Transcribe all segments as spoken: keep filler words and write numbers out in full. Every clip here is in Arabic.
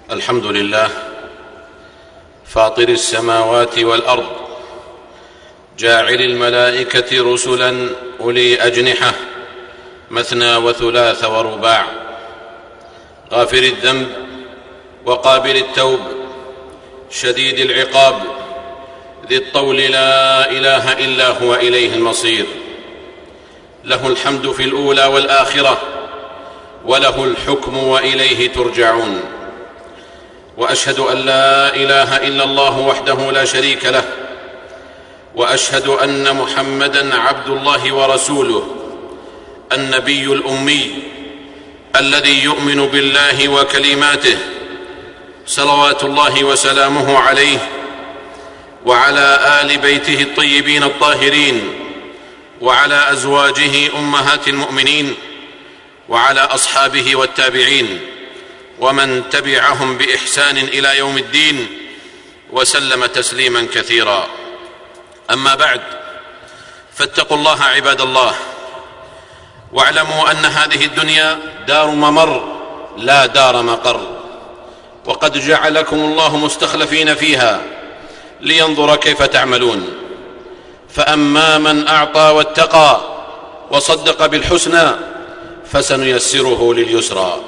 الحمد لله فاطر السماوات والأرض، جاعل الملائكة رسلا أولي أجنحة مثنى وثلاث ورباع، غافر الذنب وقابل التوب، شديد العقاب، ذي الطول، لا إله إلا هو، إليه المصير. له الحمد في الأولى والآخرة، وله الحكم وإليه ترجعون. وأشهد أن لا إله إلا الله وحده لا شريك له، وأشهد أن محمدًا عبد الله ورسوله، النبي الأمي الذي يؤمن بالله وكلماته، صلوات الله وسلامه عليه وعلى آل بيته الطيبين الطاهرين، وعلى أزواجه أمهات المؤمنين، وعلى أصحابه والتابعين ومن تبعهم بإحسان إلى يوم الدين، وسلم تسليما كثيرا. أما بعد، فاتقوا الله عباد الله، واعلموا أن هذه الدنيا دار ممر لا دار مقر، وقد جعلكم الله مستخلفين فيها لينظر كيف تعملون. فأما من أعطى واتقى وصدق بالحسنى فسنيسره لليسرى.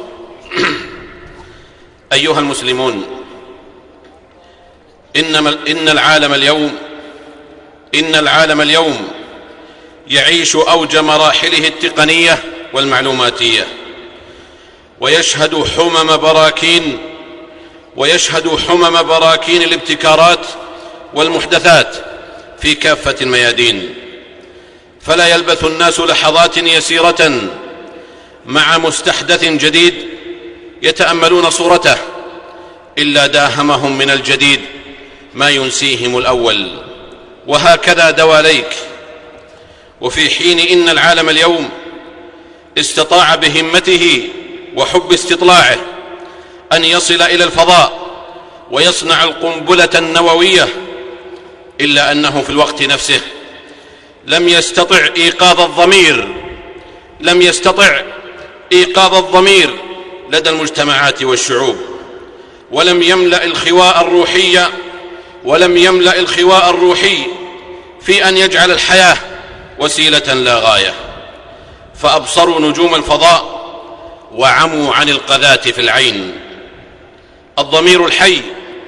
أيها المسلمون، إن العالم اليوم إن العالم اليوم يعيش أوج مراحله التقنية والمعلوماتية، ويشهد حمم براكين ويشهد حمم براكين الابتكارات والمحدثات في كافة الميادين. فلا يلبث الناس لحظات يسيرة مع مستحدث جديد يتأملون صورته إلا داهمهم من الجديد ما ينسيهم الأول، وهكذا دواليك. وفي حين إن العالم اليوم استطاع بهمته وحب استطلاعه أن يصل إلى الفضاء ويصنع القنبلة النووية، إلا أنه في الوقت نفسه لم يستطع إيقاظ الضمير لم يستطع إيقاظ الضمير لدى المجتمعات والشعوب، ولم يملأ الخواء الروحي ولم يملأ الخواء الروحي في أن يجعل الحياة وسيلة لا غاية، فأبصروا نجوم الفضاء وعموا عن القذاة في العين. الضمير الحي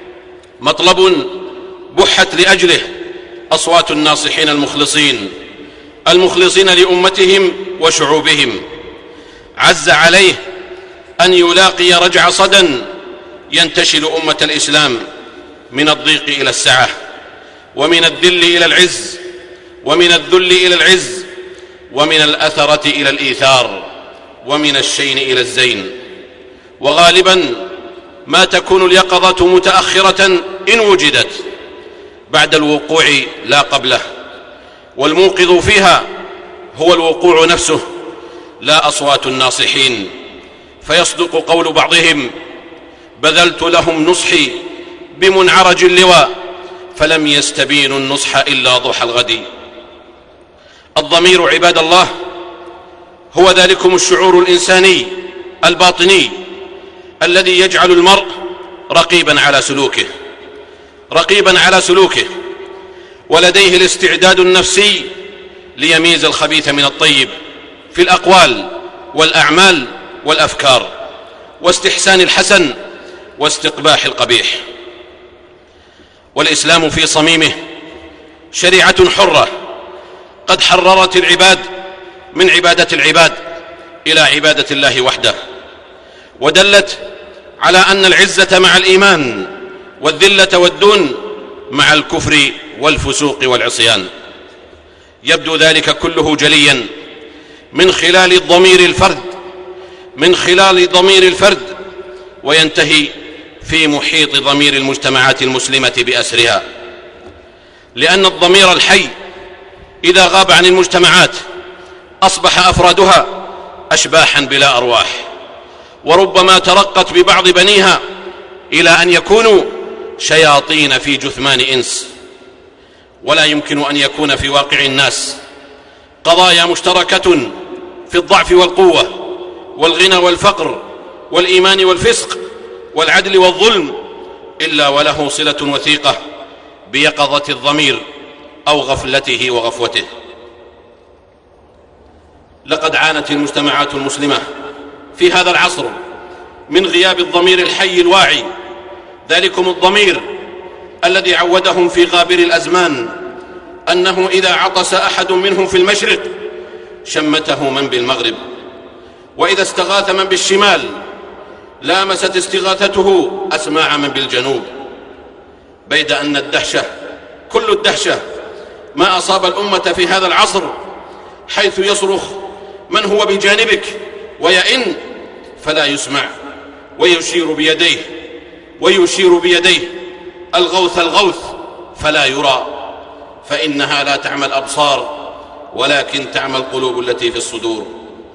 مطلب بحت لأجله أصوات الناصحين المخلصين المخلصين لأمتهم وشعوبهم. عز عليه أن يلاقي رجع صدى ينتشل أمة الإسلام من الضيق إلى السعة، ومن الذل إلى العز، ومن الذل إلى العز، ومن الأثرة إلى الإيثار، ومن الشين إلى الزين. وغالبا ما تكون اليقظة متأخرة إن وجدت، بعد الوقوع لا قبله، والموقظ فيها هو الوقوع نفسه لا أصوات الناصحين. فيصدق قول بعضهم: بذلت لهم نصحي بمنعرج اللواء فلم يستبينوا النصح إلا ضحى الغد. الضمير عباد الله هو ذلكم الشعور الإنساني الباطني الذي يجعل المرء رقيبا على سلوكه رقيبا على سلوكه ولديه الاستعداد النفسي ليميز الخبيث من الطيب في الأقوال والأعمال والأفكار، واستحسان الحسن واستقباح القبيح. والإسلام في صميمه شريعة حرة قد حررت العباد من عبادة العباد إلى عبادة الله وحده، ودلت على أن العزة مع الإيمان، والذلة والدون مع الكفر والفسوق والعصيان. يبدو ذلك كله جليا من خلال ضمير الفرد من خلال ضمير الفرد وينتهي في محيط ضمير المجتمعات المسلمة بأسرها، لأن الضمير الحي إذا غاب عن المجتمعات أصبح أفرادها أشباحا بلا أرواح، وربما ترقت ببعض بنيها إلى أن يكونوا شياطين في جثمان إنس. ولا يمكن أن يكون في واقع الناس قضايا مشتركة في الضعف والقوة والغنى والفقر والإيمان والفسق والعدل والظلم إلا وله صلة وثيقة بيقظة الضمير أو غفلته وغفوته. لقد عانت المجتمعات المسلمة في هذا العصر من غياب الضمير الحي الواعي، ذلكم الضمير الذي عودهم في غابر الأزمان أنه إذا عطس أحد منهم في المشرق شمته من بالمغرب، وإذا استغاث من بالشمال لامست استغاثته أسماع من بالجنوب، بيد أن الدهشة كل الدهشة ما أصاب الأمة في هذا العصر، حيث يصرخ من هو بجانبك ويئن فلا يسمع، ويشير بيديه ويشير بيديه الغوث الغوث فلا يرى، فإنها لا تعمى الأبصار ولكن تعمى القلوب التي في الصدور.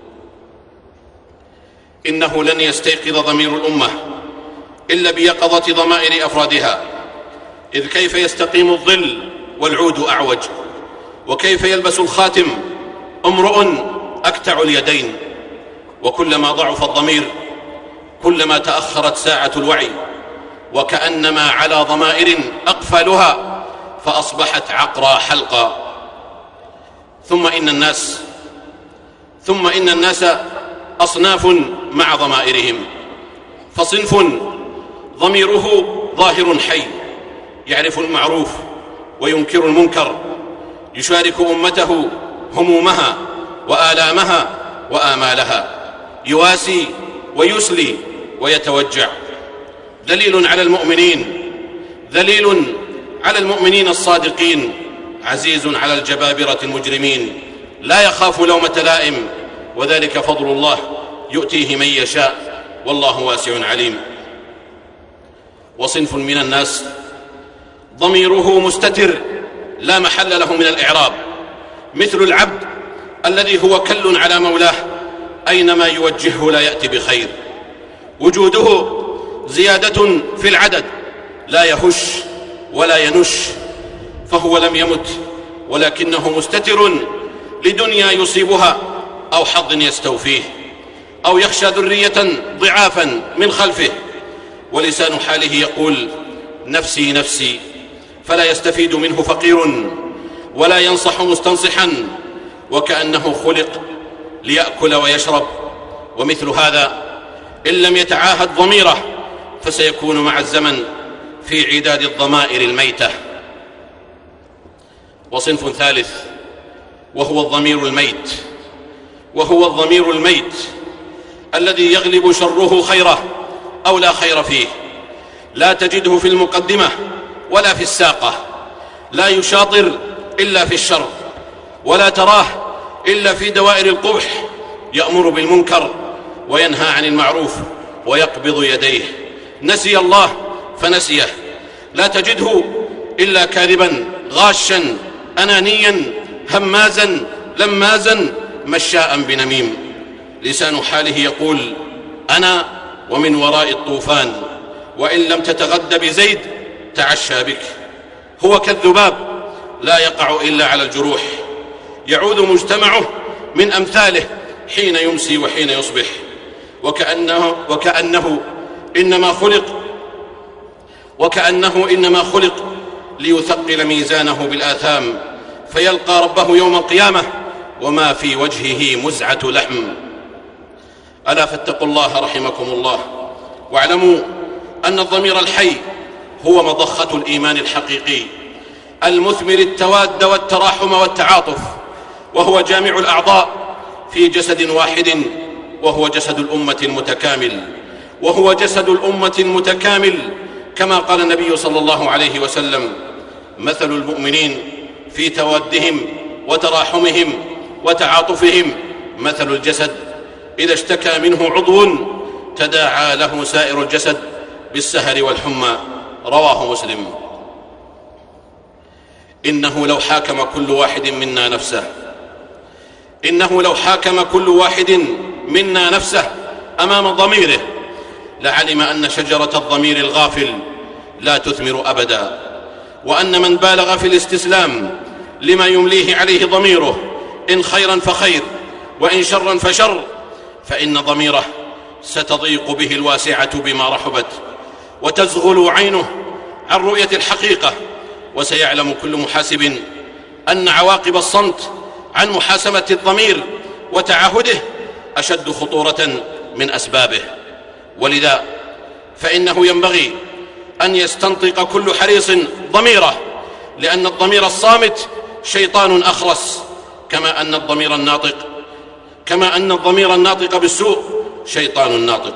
إنه لن يستيقظ ضمير الأمة إلا بيقظة ضمائر أفرادها، إذ كيف يستقيم الظل والعود أعوج، وكيف يلبس الخاتم امرؤ أكتع اليدين. وكلما ضعف الضمير كلما تأخرت ساعة الوعي، وكأنما على ضمائر أقفالها فأصبحت عقرى حلقا. ثم إن الناس ثم إن الناس أصناف مع ضمائرهم، فصنف ضميره ظاهر حي يعرف المعروف وينكر المنكر، يشارك أمته همومها وآلامها وآمالها، يواسي ويسلي ويتوجع. دليل على المؤمنين ذليل على المؤمنين الصادقين، عزيز على الجبابرة المجرمين، لا يخاف لومة لائم، وذلك فضل الله يؤتيه من يشاء والله واسع عليم. وصنف من الناس ضميره مستتر لا محل له من الإعراب، مثل العبد الذي هو كل على مولاه، أينما يوجهه لا يأتي بخير، وجوده زيادة في العدد لا يهش ولا ينش، فهو لم يمت ولكنه مستتر لدنيا يصيبها أو حظ يستوفيه، أو يخشى ذرية ضعافا من خلفه، ولسان حاله يقول نفسي نفسي، فلا يستفيد منه فقير ولا ينصح مستنصحا، وكأنه خلق ليأكل ويشرب. ومثل هذا إن لم يتعاهد ضميره فسيكون مع الزمن في عداد الضمائر الميتة. وصنف ثالث وهو الضمير الميت وهو الضمير الميت الذي يغلب شره خيره أو لا خير فيه، لا تجده في المقدمة ولا في الساقة، لا يشاطر إلا في الشر، ولا تراه إلا في دوائر القبح، يأمر بالمنكر وينهى عن المعروف ويقبض يديه، نسي الله فنسيه، لا تجده إلا كاذبا غاشا أنانيا همازا لمازا مشاء بنميم، لسان حاله يقول أنا ومن وراء الطوفان، وإن لم تتغد بزيد تعشى بك. هو كالذباب لا يقع إلا على الجروح، يعود مجتمعه من أمثاله حين يمسي وحين يصبح، وكأنه, وكأنه إنما خلق وكأنه إنما خلق ليثقل ميزانه بالآثام، فيلقى ربه يوم القيامة وما في وجهه مزعة لحم. ألا فاتقوا الله رحمكم الله، واعلموا أن الضمير الحي هو مضخة الإيمان الحقيقي المثمر التواد والتراحم والتعاطف، وهو جامع الأعضاء في جسد واحد، وهو جسد الأمة المتكامل وهو جسد الأمة المتكامل كما قال النبي صلى الله عليه وسلم: مثل المؤمنين في توادهم وتراحمهم وتعاطفهم مثل الجسد إذا اشتكى منه عضو تداعى له سائر الجسد بالسهر والحمى، رواه مسلم. إنه لو حاكم كل واحد منا نفسه إنه لو حاكم كل واحد منا نفسه أمام ضميره لعلم أن شجرة الضمير الغافل لا تثمر أبدا، وأن من بالغ في الاستسلام لما يمليه عليه ضميره إن خيرا فخير وإن شرا فشر، فإن ضميره ستضيق به الواسعة بما رحبت، وتزغل عينه عن رؤية الحقيقة، وسيعلم كل محاسب أن عواقب الصمت عن محاسمة الضمير وتعهده أشد خطورة من أسبابه. ولذا فإنه ينبغي أن يستنطق كل حريص ضميره، لأن الضمير الصامت شيطان أخرس، كما أن الضمير الناطق كما أن الضمير الناطق بالسوء شيطان ناطق.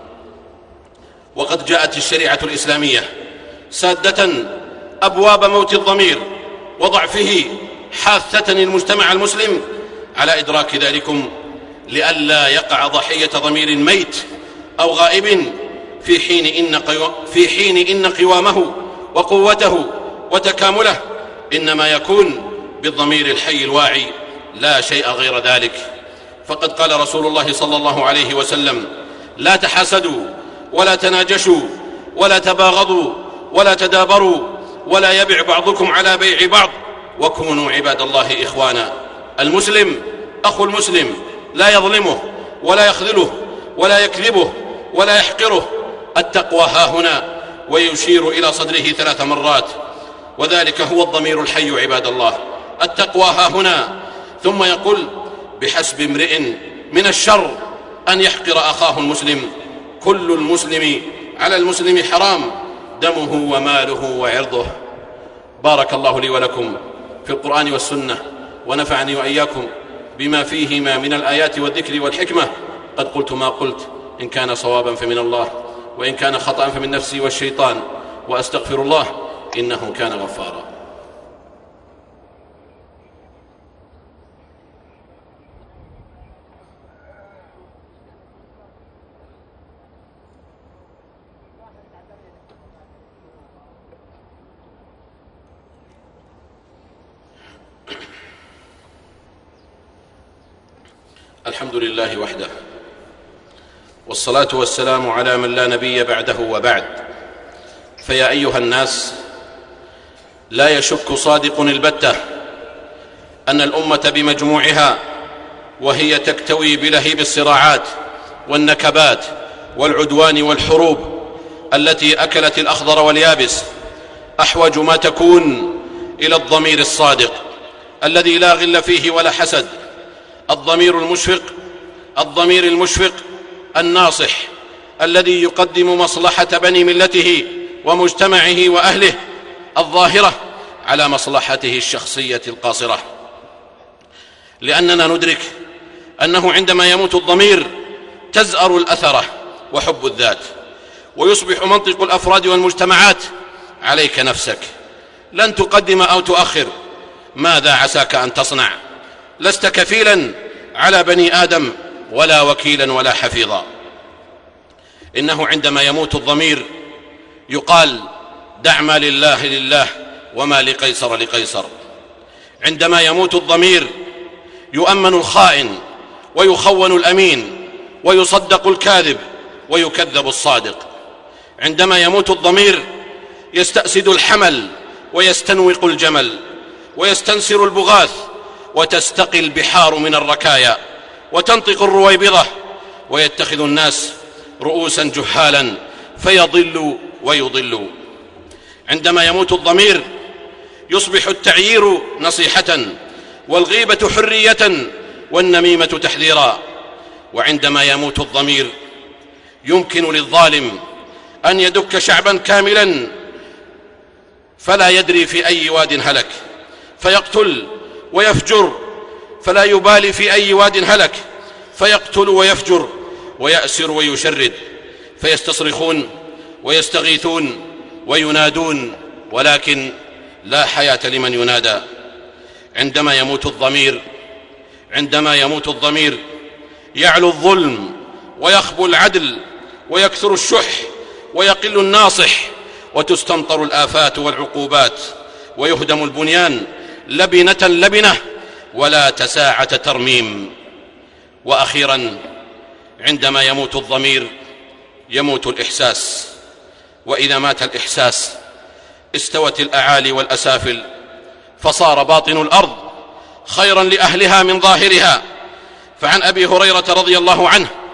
وقد جاءت الشريعة الإسلامية سادة أبواب موت الضمير وضعفه، حاثة المجتمع المسلم على إدراك ذلكم، لئلا يقع ضحية ضمير ميت أو غائب في حين إن, قو... في حين إن قوامه وقوته وتكامله إنما يكون بالضمير الحي الواعي، لا شيء غير ذلك. فقد قال رسول الله صلى الله عليه وسلم: لا تحاسدوا ولا تناجشوا ولا تباغضوا ولا تدابروا ولا يبع بعضكم على بيع بعض، وكونوا عباد الله إخوانا. المسلم أخو المسلم لا يظلمه ولا يخذله ولا يكذبه ولا يحقره. التقوى ها هنا، ويشير إلى صدره ثلاث مرات، وذلك هو الضمير الحي عباد الله. التقوى ها هنا، ثم يقول: بحسب امرئ من الشر أن يحقر أخاه المسلم، كل المسلم على المسلم حرام، دمه وماله وعرضه. بارك الله لي ولكم في القرآن والسنة، ونفعني وإياكم بما فيهما من الآيات والذكر والحكمة. قد قلت ما قلت، إن كان صوابا فمن الله، وإن كان خطأ فمن نفسي والشيطان، وأستغفر الله إنه كان غفارا. الحمد لله وحده، والصلاة والسلام على من لا نبي بعده وبعد. فيا أيها الناس، لا يشك صادق البتة أن الأمة بمجموعها، وهي تكتوي بلهيب الصراعات والنكبات والعدوان والحروب التي أكلت الأخضر واليابس، أحوج ما تكون إلى الضمير الصادق الذي لا غل فيه ولا حسد، الضمير المشفق الضمير المشفق الناصح، الذي يقدم مصلحة بني ملته ومجتمعه وأهله الظاهرة على مصلحته الشخصية القاصرة. لأننا ندرك أنه عندما يموت الضمير تزأر الأثرة وحب الذات، ويصبح منطق الأفراد والمجتمعات: عليك نفسك، لن تقدم أو تؤخر، ماذا عساك أن تصنع، لست كفيلا على بني آدم ولا وكيلا ولا حفيظا. إنه عندما يموت الضمير يقال: دع ما لله لله وما لقيصر لقيصر. عندما يموت الضمير يؤمن الخائن ويخون الأمين، ويصدق الكاذب ويكذب الصادق. عندما يموت الضمير يستأسد الحمل ويستنوق الجمل، ويستنسر البغاث وتستقي البحار من الركايا، وتنطق الرويبضة، ويتخذ الناس رؤوسا جهالا فيضلوا ويضلوا. عندما يموت الضمير يصبح التعيير نصيحة، والغيبة حرية، والنميمة تحذيرا. وعندما يموت الضمير يمكن للظالم أن يدك شعبا كاملا فلا يدري في أي واد هلك، فيقتل ويفجر فلا يبالي في أي واد هلك، فيقتل ويفجر ويأسر ويشرد، فيستصرخون ويستغيثون وينادون، ولكن لا حياة لمن ينادى. عندما يموت الضمير عندما يموت الضمير يعلو الظلم ويخبو العدل ويكثر الشح ويقل الناصح، وتستمطر الآفات والعقوبات، ويهدم البنيان لبنة لبنة ولا تساعة ترميم. وأخيرا عندما يموت الضمير يموت الإحساس، وإذا مات الإحساس استوت الأعالي والأسافل، فصار باطن الأرض خيرا لأهلها من ظاهرها. فعن أبي هريرة رضي الله عنه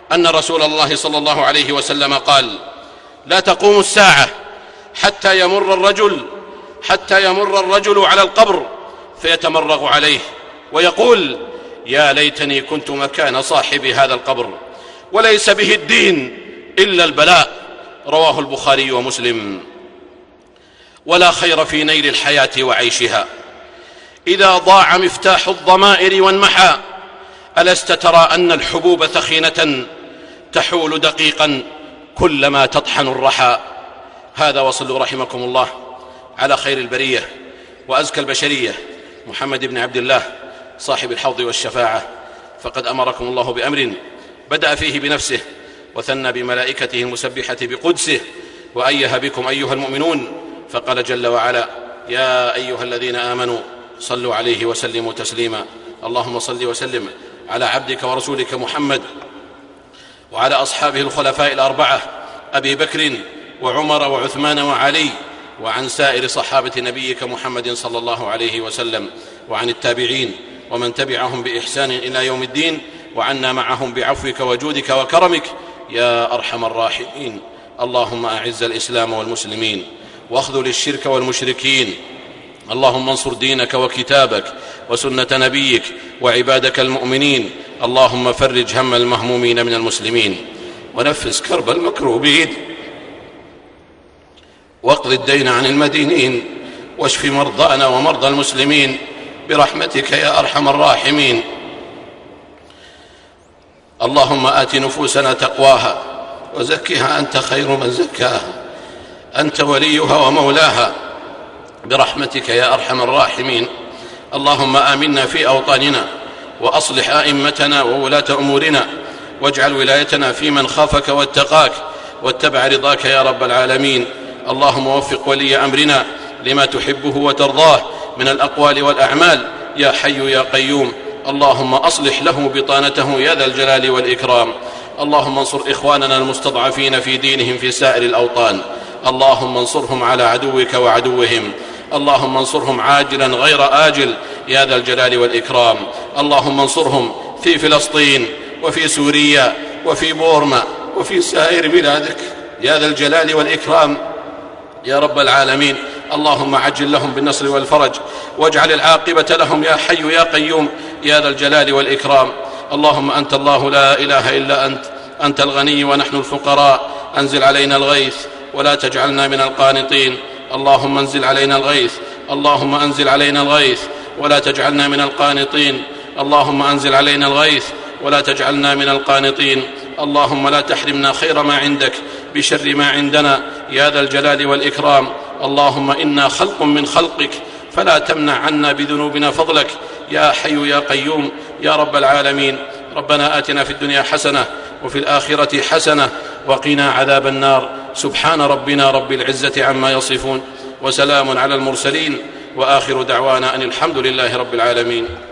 أن رسول الله صلى الله عليه وسلم قال: لا تقوم الساعة حتى يمر الرجل حتى يمر الرجل على القبر فيتمرغ عليه ويقول: يا ليتني كنت مكان صاحب هذا القبر، وليس به الدين إلا البلاء. رواه البخاري ومسلم. ولا خير في نيل الحياة وعيشها إذا ضاع مفتاح الضمائر وانمحى. ألست ترى أن الحبوب ثخينة تحول دقيقا كلما تطحن الرحى؟ هذا، وصلوا رحمكم الله على خير البرية وأزكى البشرية محمد بن عبد الله صاحب الحوض والشفاعة، فقد أمركم الله بأمر بدأ فيه بنفسه وثنى بملائكته المسبحة بقدسه، وأيه بكم أيها المؤمنون، فقال جل وعلا: يا أيها الذين آمنوا صلوا عليه وسلموا تسليما. اللهم صل وسلم على عبدك ورسولك محمد وعلى أصحابه الخلفاء الأربعة أبي بكر وعمر وعثمان وعلي، وعن سائر صحابة نبيك محمد صلى الله عليه وسلم، وعن التابعين ومن تبعهم بإحسان إلى يوم الدين، وعنا معهم بعفوك وجودك وكرمك يا أرحم الراحمين. اللهم أعز الإسلام والمسلمين واخذل الشرك والمشركين. اللهم انصر دينك وكتابك وسنة نبيك وعبادك المؤمنين. اللهم فرج هم المهمومين من المسلمين، ونفس كرب المكروبين، واقض الدين عن المدينين، واشف مرضانا ومرضى المسلمين برحمتك يا أرحم الراحمين. اللهم آت نفوسنا تقواها وزكها أنت خير من زكاها، أنت وليها ومولاها برحمتك يا أرحم الراحمين. اللهم آمنا في أوطاننا وأصلح أئمتنا وولاة أمورنا، واجعل ولايتنا في من خافك واتقاك واتبع رضاك يا رب العالمين. اللهم وفق ولي أمرنا لما تحبه وترضاه من الأقوال والأعمال يا حي يا قيوم. اللهم أصلح له بطانته يا ذا الجلال والإكرام. اللهم انصر إخواننا المستضعفين في دينهم في سائر الأوطان. اللهم انصرهم على عدوك وعدوهم. اللهم انصرهم عاجلا غير آجل يا ذا الجلال والإكرام. اللهم انصرهم في فلسطين وفي سوريا وفي بورما وفي سائر بلادك يا ذا الجلال والإكرام يا رب العالمين. اللهم عجل لهم بالنصر والفرج، واجعل العاقبة لهم يا حي يا قيوم يا ذا الجلال والإكرام. اللهم أنت الله لا إله إلا أنت، أنت الغني ونحن الفقراء. أنزل علينا الغيث ولا تجعلنا من القانطين. اللهم انزل علينا الغيث، اللهم أنزل علينا الغيث ولا تجعلنا من القانطين. اللهم أنزل علينا الغيث ولا تجعلنا من القانطين. اللهم لا تحرمنا خير ما عندك بشر ما عندنا يا ذا الجلال والإكرام. اللهم إنا خلق من خلقك فلا تمنع عنا بذنوبنا فضلك يا حي يا قيوم يا رب العالمين. ربنا آتنا في الدنيا حسنة وفي الآخرة حسنة وقنا عذاب النار. سبحان ربنا رب العزة عما يصفون، وسلام على المرسلين، وآخر دعوانا أن الحمد لله رب العالمين.